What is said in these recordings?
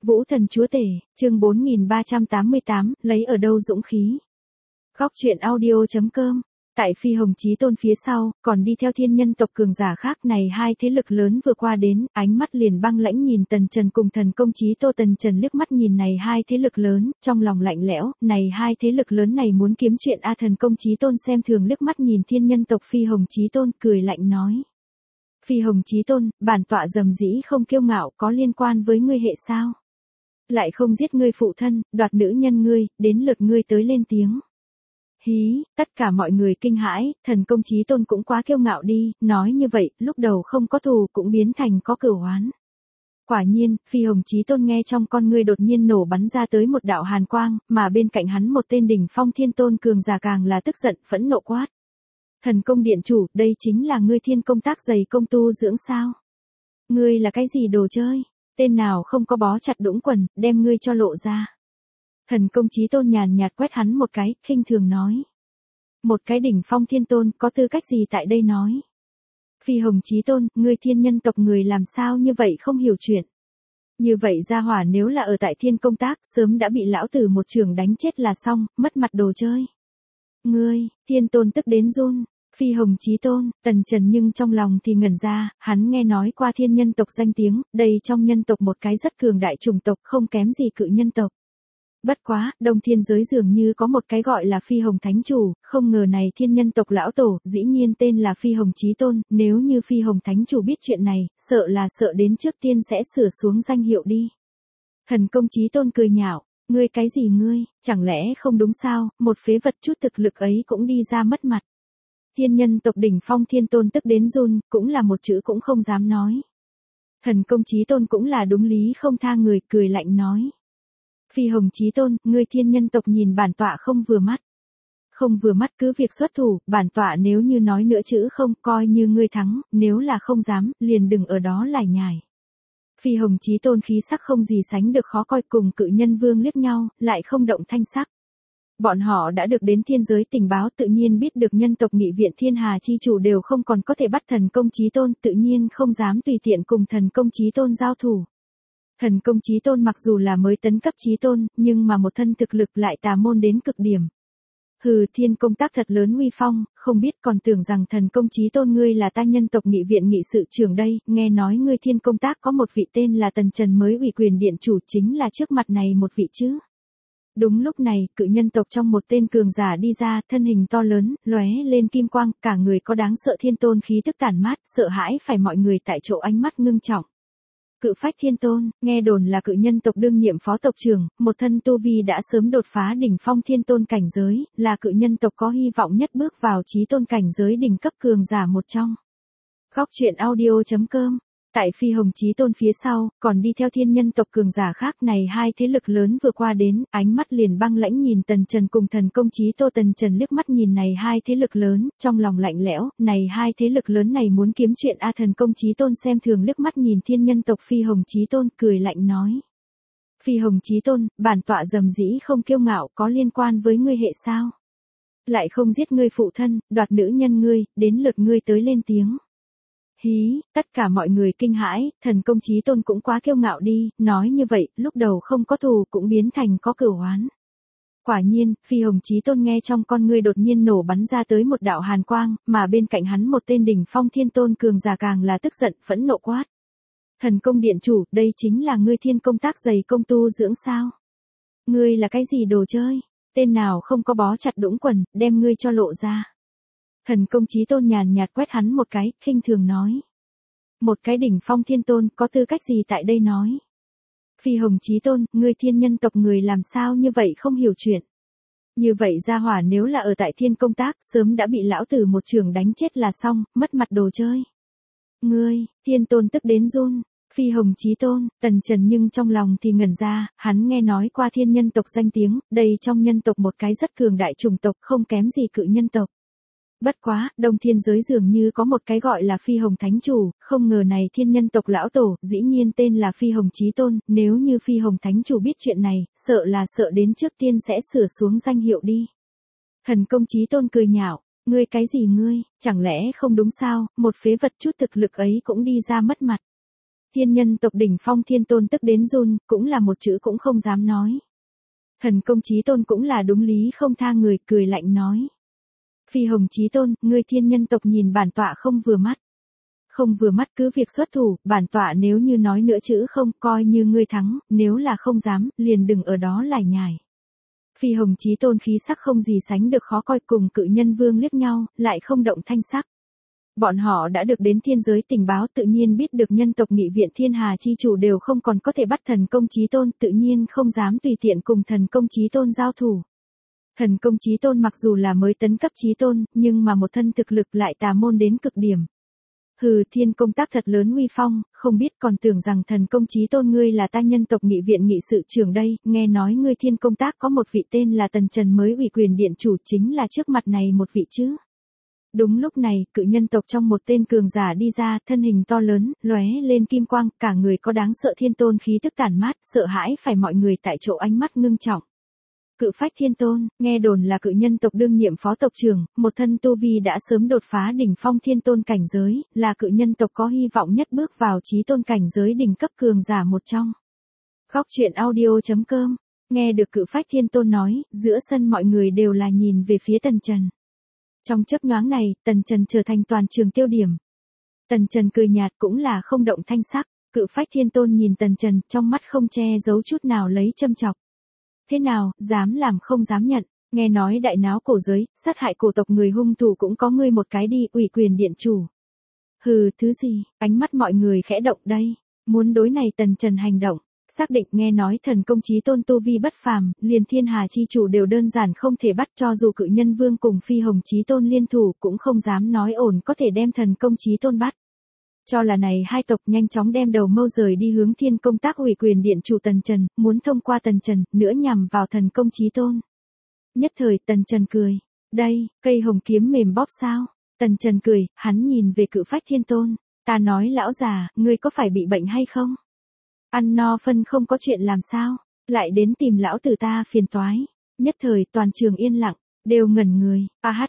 Vũ thần chúa tể, chương 4388, lấy ở đâu dũng khí. Góc truyện audio.com. Tại Phi Hồng Chí Tôn phía sau, còn đi theo thiên nhân tộc cường giả khác này hai thế lực lớn vừa qua đến, ánh mắt liền băng lãnh nhìn Tần Trần cùng thần công Chí Tô. Tần Trần liếc mắt nhìn này hai thế lực lớn, trong lòng lạnh lẽo, này hai thế lực lớn này muốn kiếm chuyện a. Thần công Chí Tôn xem thường liếc mắt nhìn thiên nhân tộc Phi Hồng Chí Tôn, cười lạnh nói. Phi Hồng Chí Tôn, bản tọa dầm dĩ không kiêu ngạo, có liên quan với ngươi hệ sao? Lại không giết ngươi phụ thân, đoạt nữ nhân ngươi, đến lượt ngươi tới lên tiếng. Hí, tất cả mọi người kinh hãi, thần công Chí Tôn cũng quá kiêu ngạo đi, nói như vậy, lúc đầu không có thù cũng biến thành có cửu oán. Quả nhiên, Phi Hồng Chí Tôn nghe trong con ngươi đột nhiên nổ bắn ra tới một đạo hàn quang, mà bên cạnh hắn một tên đỉnh phong thiên tôn cường giả càng là tức giận, phẫn nộ quát. Thần công điện chủ, đây chính là ngươi thiên công tác dày công tu dưỡng sao? Ngươi là cái gì đồ chơi? Tên nào không có bó chặt đũng quần, đem ngươi cho lộ ra. Thần công Chí Tôn nhàn nhạt quét hắn một cái, khinh thường nói. Một cái đỉnh phong thiên tôn, có tư cách gì tại đây nói? Phi Hồng Chí Tôn, ngươi thiên nhân tộc người làm sao như vậy không hiểu chuyện. Như vậy gia hỏa nếu là ở tại thiên công tác, sớm đã bị lão tử một trường đánh chết là xong, mất mặt đồ chơi. Ngươi, thiên tôn tức đến run. Phi Hồng Chí Tôn, Tần Trần nhưng trong lòng thì ngẩn ra, hắn nghe nói qua thiên nhân tộc danh tiếng, đây trong nhân tộc một cái rất cường đại chủng tộc không kém gì cự nhân tộc. Bất quá, đông thiên giới dường như có một cái gọi là Phi Hồng Thánh Chủ, không ngờ này thiên nhân tộc lão tổ, dĩ nhiên tên là Phi Hồng Chí Tôn, nếu như Phi Hồng Thánh Chủ biết chuyện này, sợ là sợ đến trước tiên sẽ sửa xuống danh hiệu đi. Thần công Chí Tôn cười nhạo, ngươi cái gì ngươi, chẳng lẽ không đúng sao, một phế vật chút thực lực ấy cũng đi ra mất mặt. Thiên nhân tộc đỉnh phong thiên tôn tức đến run, cũng là một chữ cũng không dám nói. Thần công Chí Tôn cũng là đúng lý không tha người, cười lạnh nói. Phi Hồng Chí Tôn, ngươi thiên nhân tộc nhìn bản tọa không vừa mắt. Không vừa mắt cứ việc xuất thủ, bản tọa nếu như nói nữa chữ không, coi như ngươi thắng, nếu là không dám, liền đừng ở đó lải nhải. Phi Hồng Chí Tôn khí sắc không gì sánh được khó coi, cùng cự nhân vương liếc nhau, lại không động thanh sắc. Bọn họ đã được đến thiên giới tình báo, tự nhiên biết được nhân tộc nghị viện thiên hà chi chủ đều không còn có thể bắt thần công Chí Tôn, tự nhiên không dám tùy tiện cùng thần công Chí Tôn giao thủ. Thần công Chí Tôn mặc dù là mới tấn cấp Chí Tôn, nhưng mà một thân thực lực lại tà môn đến cực điểm. Hừ, thiên công tác thật lớn uy phong, không biết còn tưởng rằng thần công Chí Tôn ngươi là ta nhân tộc nghị viện nghị sự trưởng đây, nghe nói ngươi thiên công tác có một vị tên là Tần Trần mới ủy quyền điện chủ, chính là trước mặt này một vị chứ. Đúng lúc này, cự nhân tộc trong một tên cường giả đi ra, thân hình to lớn, lóe lên kim quang, cả người có đáng sợ thiên tôn khí tức tản mát, sợ hãi phải mọi người tại chỗ ánh mắt ngưng trọng. Cự phách thiên tôn, nghe đồn là cự nhân tộc đương nhiệm phó tộc trưởng, một thân tu vi đã sớm đột phá đỉnh phong thiên tôn cảnh giới, là cự nhân tộc có hy vọng nhất bước vào chí tôn cảnh giới đỉnh cấp cường giả một trong. Góc truyện audio.com. Tại Phi Hồng Chí Tôn phía sau, còn đi theo thiên nhân tộc cường giả khác này hai thế lực lớn vừa qua đến, ánh mắt liền băng lãnh nhìn Tần Trần cùng thần công Chí Tô. Tần Trần liếc mắt nhìn này hai thế lực lớn, trong lòng lạnh lẽo, này hai thế lực lớn này muốn kiếm chuyện a. Thần công Chí Tôn xem thường liếc mắt nhìn thiên nhân tộc Phi Hồng Chí Tôn, cười lạnh nói. Phi Hồng Chí Tôn, bản tọa dầm dĩ không kiêu ngạo, có liên quan với ngươi hệ sao? Lại không giết ngươi phụ thân, đoạt nữ nhân ngươi, đến lượt ngươi tới lên tiếng. Hí, tất cả mọi người kinh hãi, thần công Chí Tôn cũng quá kiêu ngạo đi, nói như vậy, lúc đầu không có thù cũng biến thành có cửu oán. Quả nhiên, Phi Hồng Chí Tôn nghe trong con ngươi đột nhiên nổ bắn ra tới một đạo hàn quang, mà bên cạnh hắn một tên đỉnh phong thiên tôn cường giả càng là tức giận, phẫn nộ quát. Thần công điện chủ, đây chính là ngươi thiên công tác dày công tu dưỡng sao? Ngươi là cái gì đồ chơi? Tên nào không có bó chặt đũng quần, đem ngươi cho lộ ra. Thần công Chí Tôn nhàn nhạt quét hắn một cái, khinh thường nói. Một cái đỉnh phong thiên tôn, có tư cách gì tại đây nói? Phi Hồng Chí Tôn, ngươi thiên nhân tộc người làm sao như vậy không hiểu chuyện. Như vậy gia hỏa nếu là ở tại thiên công tác, sớm đã bị lão tử một trường đánh chết là xong, mất mặt đồ chơi. Ngươi, thiên tôn tức đến run. Phi Hồng Chí Tôn, Tần Trần nhưng trong lòng thì ngẩn ra, hắn nghe nói qua thiên nhân tộc danh tiếng, đây trong nhân tộc một cái rất cường đại chủng tộc không kém gì cự nhân tộc. Bất quá, đông thiên giới dường như có một cái gọi là Phi Hồng Thánh Chủ, không ngờ này thiên nhân tộc lão tổ, dĩ nhiên tên là Phi Hồng Chí Tôn, nếu như Phi Hồng Thánh Chủ biết chuyện này, sợ là sợ đến trước tiên sẽ sửa xuống danh hiệu đi. Thần công Chí Tôn cười nhạo, ngươi cái gì ngươi, chẳng lẽ không đúng sao, một phế vật chút thực lực ấy cũng đi ra mất mặt. Thiên nhân tộc đỉnh phong Thiên Tôn tức đến run, cũng là một chữ cũng không dám nói. Thần công Chí Tôn cũng là đúng lý không tha người, cười lạnh nói. Phi Hồng Chí Tôn, ngươi thiên nhân tộc nhìn bản tọa không vừa mắt. Không vừa mắt cứ việc xuất thủ, bản tọa nếu như nói nữa chữ không, coi như ngươi thắng, nếu là không dám, liền đừng ở đó lải nhải. Phi Hồng Chí Tôn khí sắc không gì sánh được khó coi, cùng Cự Nhân Vương liếc nhau, lại không động thanh sắc. Bọn họ đã được đến thiên giới tình báo, tự nhiên biết được nhân tộc nghị viện thiên hà chi chủ đều không còn có thể bắt thần công Chí Tôn, tự nhiên không dám tùy tiện cùng thần công Chí Tôn giao thủ. Thần công Chí Tôn mặc dù là mới tấn cấp Chí Tôn, nhưng mà một thân thực lực lại tà môn đến cực điểm. Hừ, thiên công tác thật lớn uy phong, không biết còn tưởng rằng thần công Chí Tôn ngươi là ta nhân tộc nghị viện nghị sự trưởng đây, nghe nói ngươi thiên công tác có một vị tên là Tần Trần mới ủy quyền điện chủ, chính là trước mặt này một vị chứ. Đúng lúc này, Cự nhân tộc trong một tên cường giả đi ra, thân hình to lớn, lóe lên kim quang, cả người có đáng sợ thiên tôn khí tức tản mát, sợ hãi phải mọi người tại chỗ ánh mắt ngưng trọng. Cự Phách Thiên Tôn, nghe đồn là Cự nhân tộc đương nhiệm phó tộc trưởng, một thân tu vi đã sớm đột phá đỉnh phong thiên tôn cảnh giới, là Cự nhân tộc có hy vọng nhất bước vào chí tôn cảnh giới đỉnh cấp cường giả một trong. Góc truyện audio.com, nghe được Cự Phách Thiên Tôn nói, giữa sân mọi người đều là nhìn về phía Tần Trần. Trong chớp nhoáng này, Tần Trần trở thành toàn trường tiêu điểm. Tần Trần cười nhạt cũng là không động thanh sắc, Cự Phách Thiên Tôn nhìn Tần Trần, trong mắt không che giấu chút nào lấy châm chọc. Thế nào, dám làm không dám nhận, nghe nói đại náo cổ giới, sát hại cổ tộc người hung thủ cũng có ngươi một cái đi, ủy quyền điện chủ. Hừ, thứ gì, ánh mắt mọi người khẽ động đây, muốn đối này Tần Trần hành động, xác định nghe nói thần công Chí Tôn tu vi bất phàm, liền thiên hà chi chủ đều đơn giản không thể bắt, cho dù Cự nhân Vương cùng Phi Hồng Chí Tôn liên thủ cũng không dám nói ổn có thể đem thần công Chí Tôn bắt. Cho là này hai tộc nhanh chóng đem đầu mâu rời đi hướng thiên công tác ủy quyền điện chủ Tần Trần, muốn thông qua Tần Trần, nữa nhằm vào thần công Chí Tôn. Nhất thời Tần Trần cười, đây, cây hồng kiếm mềm bóp sao? Tần Trần cười, hắn nhìn về Cự Phách Thiên Tôn, ta nói lão già, ngươi có phải bị bệnh hay không? Ăn no phân không có chuyện làm sao, lại đến tìm lão tử ta phiền toái. Nhất thời toàn trường yên lặng, đều ngẩn người,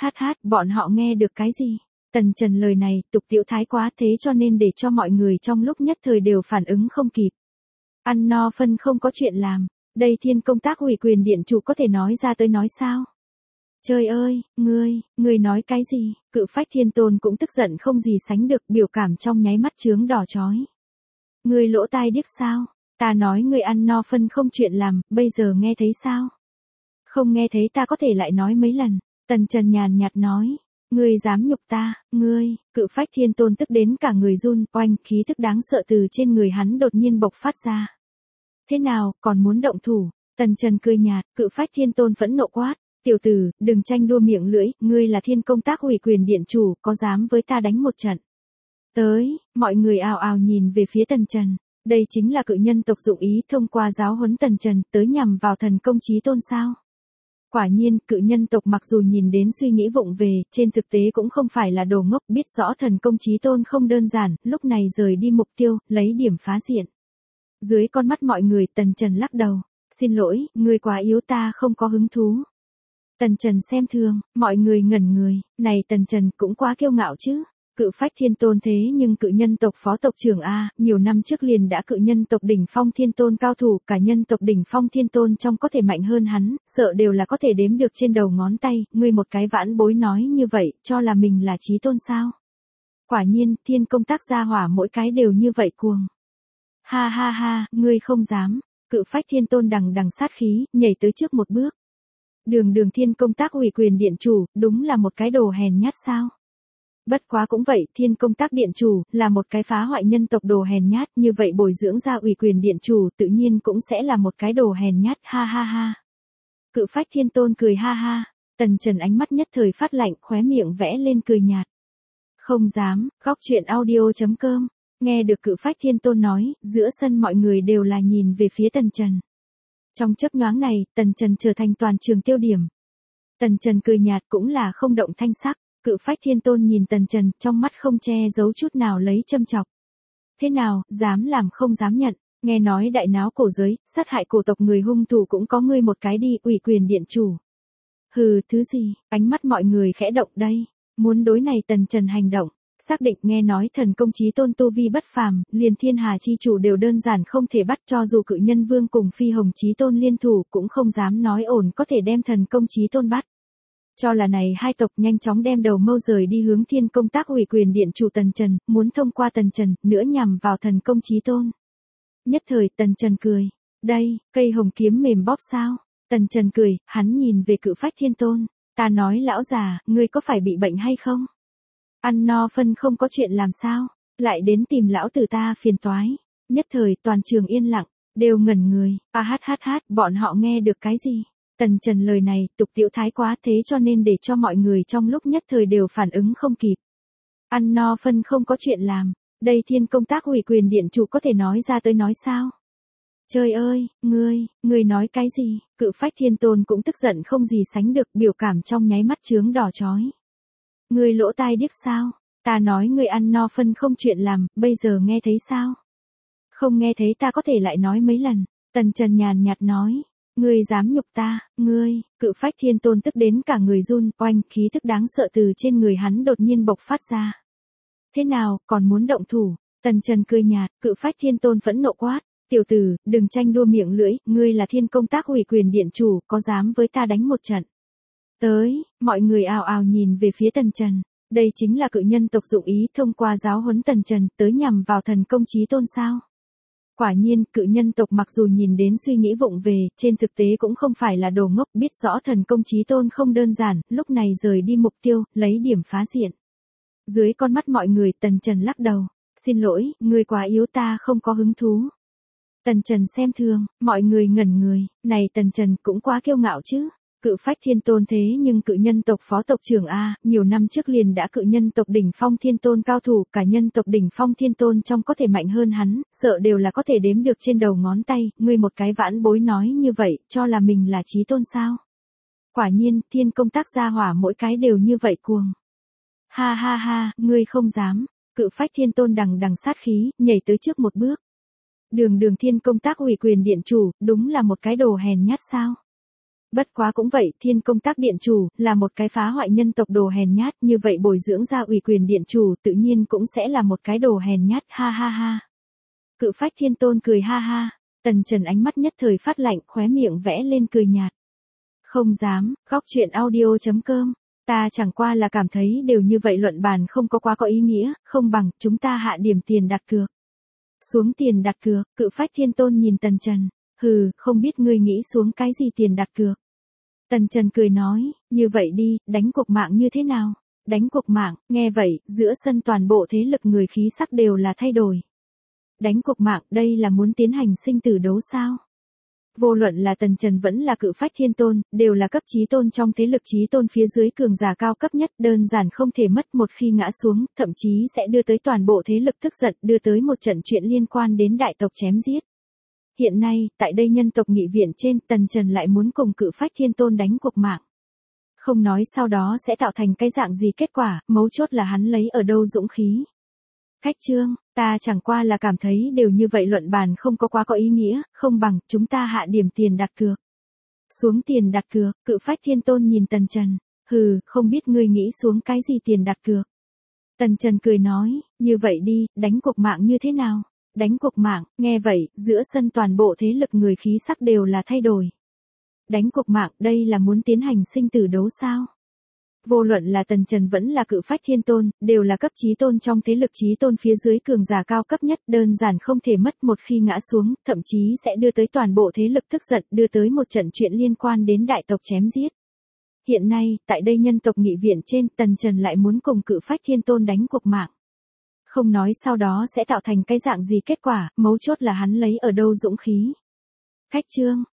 bọn họ nghe được cái gì? Tần Trần lời này, tục tiễu thái quá thế cho nên để cho mọi người trong lúc nhất thời đều phản ứng không kịp. Ăn no phân không có chuyện làm, đây thiên công tác ủy quyền điện chủ có thể nói ra tới nói sao? Trời ơi, ngươi nói cái gì? Cự Phách Thiên Tôn cũng tức giận không gì sánh được, biểu cảm trong nháy mắt chướng đỏ chói. Ngươi lỗ tai điếc sao? Ta nói ngươi ăn no phân không chuyện làm, bây giờ nghe thấy sao? Không nghe thấy ta có thể lại nói mấy lần. Tần Trần nhàn nhạt nói. Ngươi dám nhục ta, ngươi, Cự Phách Thiên Tôn tức đến cả người run, oanh, khí tức đáng sợ từ trên người hắn đột nhiên bộc phát ra. Thế nào, còn muốn động thủ? Tần Trần cười nhạt, Cự Phách Thiên Tôn phẫn nộ quát. Tiểu tử, đừng tranh đua miệng lưỡi, ngươi là thiên công tác ủy quyền điện chủ, có dám với ta đánh một trận? Tới, mọi người ào ào nhìn về phía Tần Trần. Đây chính là Cự nhân tộc dụng ý thông qua giáo huấn Tần Trần tới nhằm vào thần công Chí Tôn sao? Quả nhiên, Cự nhân tộc mặc dù nhìn đến suy nghĩ vụng về, trên thực tế cũng không phải là đồ ngốc, biết rõ thần công Chí Tôn không đơn giản, lúc này rời đi mục tiêu, lấy điểm phá diện. Dưới con mắt mọi người, Tần Trần lắc đầu. Xin lỗi, ngươi quá yếu, ta không có hứng thú. Tần Trần xem thường, mọi người ngẩn người, này Tần Trần cũng quá kiêu ngạo chứ. Cự Phách Thiên Tôn thế nhưng Cự nhân tộc phó tộc trưởng A, nhiều năm trước liền đã Cự nhân tộc đỉnh phong thiên tôn cao thủ, cả nhân tộc đỉnh phong thiên tôn trong có thể mạnh hơn hắn, sợ đều là có thể đếm được trên đầu ngón tay, ngươi một cái vãn bối nói như vậy, cho là mình là chí tôn sao? Quả nhiên, thiên công tác gia hỏa mỗi cái đều như vậy cuồng. Ha ha ha, ngươi không dám. Cự Phách Thiên Tôn đằng đằng sát khí, nhảy tới trước một bước. Đường thiên công tác ủy quyền điện chủ, đúng là một cái đồ hèn nhát sao? Bất quá cũng vậy, thiên công tác điện chủ, là một cái phá hoại nhân tộc đồ hèn nhát, như vậy bồi dưỡng ra ủy quyền điện chủ tự nhiên cũng sẽ là một cái đồ hèn nhát, ha ha ha. Cự Phách Thiên Tôn cười ha ha, Tần Trần ánh mắt nhất thời phát lạnh, khóe miệng vẽ lên cười nhạt. Không dám, góc truyện audio.com, nghe được Cự Phách Thiên Tôn nói, giữa sân mọi người đều là nhìn về phía Tần Trần. Trong chớp nhoáng này, Tần Trần trở thành toàn trường tiêu điểm. Tần Trần cười nhạt cũng là không động thanh sắc. Cự Phách Thiên Tôn nhìn Tần Trần, trong mắt không che giấu chút nào lấy châm chọc. Thế nào, dám làm không dám nhận, nghe nói đại náo cổ giới, sát hại cổ tộc người hung thủ cũng có ngươi một cái đi, ủy quyền điện chủ. Hừ, thứ gì, ánh mắt mọi người khẽ động đây, muốn đối này Tần Trần hành động, Xác định nghe nói thần công chí tôn tu vi bất phàm, liền thiên hà chi chủ đều đơn giản không thể bắt, cho dù cự nhân vương cùng phi hồng chí tôn liên thủ cũng không dám nói ổn có thể đem thần công chí tôn bắt. Cho là này hai tộc nhanh chóng đem đầu mâu rời đi hướng thiên công tác ủy quyền điện chủ Tần Trần, muốn thông qua Tần Trần, nữa nhằm vào thần công chí tôn. Nhất thời Tần Trần cười, đây, cây hồng kiếm mềm bóp sao? Tần Trần cười, hắn nhìn về Cự Phách Thiên Tôn, ta nói lão già, ngươi có phải bị bệnh hay không? Ăn no phân không có chuyện làm sao, lại đến tìm lão tử ta phiền toái. Nhất thời toàn trường yên lặng, đều ngẩn người, bọn họ nghe được cái gì? Tần Trần lời này tục tiễu thái quá thế cho nên để cho mọi người trong lúc nhất thời đều phản ứng không kịp. Ăn no phân không có chuyện làm, đây thiên công tác ủy quyền điện chủ có thể nói ra tới nói sao? Trời ơi, ngươi nói cái gì? Cự Phách Thiên Tôn cũng tức giận không gì sánh được, biểu cảm trong nháy mắt chướng đỏ chói. Ngươi lỗ tai điếc sao? Ta nói ngươi ăn no phân không chuyện làm, bây giờ nghe thấy sao? Không nghe thấy ta có thể lại nói mấy lần. Tần Trần nhàn nhạt nói. Ngươi dám nhục ta, ngươi, Cự Phách Thiên Tôn tức đến cả người run, oanh, khí tức đáng sợ từ trên người hắn đột nhiên bộc phát ra. Thế nào, còn muốn động thủ? Tần Trần cười nhạt, Cự Phách Thiên Tôn phẫn nộ quát. Tiểu tử, đừng tranh đua miệng lưỡi, ngươi là thiên công tác ủy quyền điện chủ, có dám với ta đánh một trận? Tới, mọi người ào ào nhìn về phía Tần Trần. Đây chính là cự nhân tộc dụng ý thông qua giáo huấn Tần Trần tới nhằm vào thần công chí tôn sao? Quả nhiên, cự nhân tộc mặc dù nhìn đến suy nghĩ vụng về, trên thực tế cũng không phải là đồ ngốc, biết rõ thần công chí tôn không đơn giản, lúc này rời đi mục tiêu, lấy điểm phá diện. Dưới con mắt mọi người, Tần Trần lắc đầu. Xin lỗi, ngươi quá yếu, ta không có hứng thú. Tần Trần xem thường, mọi người ngẩn người, này Tần Trần cũng quá kiêu ngạo chứ. Cự Phách Thiên Tôn thế nhưng cự nhân tộc phó tộc trưởng A, nhiều năm trước liền đã cự nhân tộc đỉnh phong thiên tôn cao thủ, cả nhân tộc đỉnh phong thiên tôn trong có thể mạnh hơn hắn, sợ đều là có thể đếm được trên đầu ngón tay, ngươi một cái vãn bối nói như vậy, cho là mình là chí tôn sao? Quả nhiên, thiên công tác gia hỏa mỗi cái đều như vậy cuồng. Ha ha ha, ngươi không dám. Cự Phách Thiên Tôn đằng đằng sát khí, nhảy tới trước một bước. Đường thiên công tác ủy quyền điện chủ, đúng là một cái đồ hèn nhát sao? Bất quá cũng vậy, thiên công tác điện chủ, là một cái phá hoại nhân tộc đồ hèn nhát, như vậy bồi dưỡng ra ủy quyền điện chủ, tự nhiên cũng sẽ là một cái đồ hèn nhát, ha ha ha. Cự Phách Thiên Tôn cười ha ha, Tần Trần ánh mắt nhất thời phát lạnh, khóe miệng vẽ lên cười nhạt. Không dám, góc chuyện audio.com, ta chẳng qua là cảm thấy đều như vậy luận bàn không có quá có ý nghĩa, không bằng, chúng ta hạ điểm tiền đặt cược. Xuống tiền đặt cược, Cự Phách Thiên Tôn nhìn Tần Trần. Hừ, không biết ngươi nghĩ xuống cái gì tiền đặt cược. Tần Trần cười nói, như vậy đi, đánh cuộc mạng như thế nào? Đánh cuộc mạng, nghe vậy, giữa sân toàn bộ thế lực người khí sắc đều là thay đổi. Đánh cuộc mạng, đây là muốn tiến hành sinh tử đấu sao? Vô luận là Tần Trần vẫn là Cự Phách Thiên Tôn, đều là cấp chí tôn trong thế lực chí tôn phía dưới cường giả cao cấp nhất, đơn giản không thể mất, một khi ngã xuống, thậm chí sẽ đưa tới toàn bộ thế lực tức giận, đưa tới một trận chuyện liên quan đến đại tộc chém giết. Hiện nay, tại đây nhân tộc nghị viện trên, Tần Trần lại muốn cùng Cự Phách Thiên Tôn đánh cuộc mạng. Không nói sau đó sẽ tạo thành cái dạng gì kết quả, mấu chốt là hắn lấy ở đâu dũng khí. Khách trương, ta chẳng qua là cảm thấy đều như vậy luận bàn không có quá có ý nghĩa, không bằng, chúng ta hạ điểm tiền đặt cược. Xuống tiền đặt cược, Cự Phách Thiên Tôn nhìn Tần Trần, hừ, không biết ngươi nghĩ xuống cái gì tiền đặt cược. Tần Trần cười nói, như vậy đi, đánh cuộc mạng như thế nào? Đánh cuộc mạng, nghe vậy, giữa sân toàn bộ thế lực người khí sắc đều là thay đổi. Đánh cuộc mạng, đây là muốn tiến hành sinh tử đấu sao? Vô luận là Tần Trần vẫn là Cự Phách Thiên Tôn, đều là cấp chí tôn trong thế lực chí tôn phía dưới cường giả cao cấp nhất, đơn giản không thể mất, một khi ngã xuống, thậm chí sẽ đưa tới toàn bộ thế lực tức giận, đưa tới một trận chuyện liên quan đến đại tộc chém giết. Hiện nay, tại đây nhân tộc nghị viện trên, Tần Trần lại muốn cùng Cự Phách Thiên Tôn đánh cuộc mạng. Không nói sau đó sẽ tạo thành cái dạng gì kết quả, mấu chốt là hắn lấy ở đâu dũng khí. Khách trương,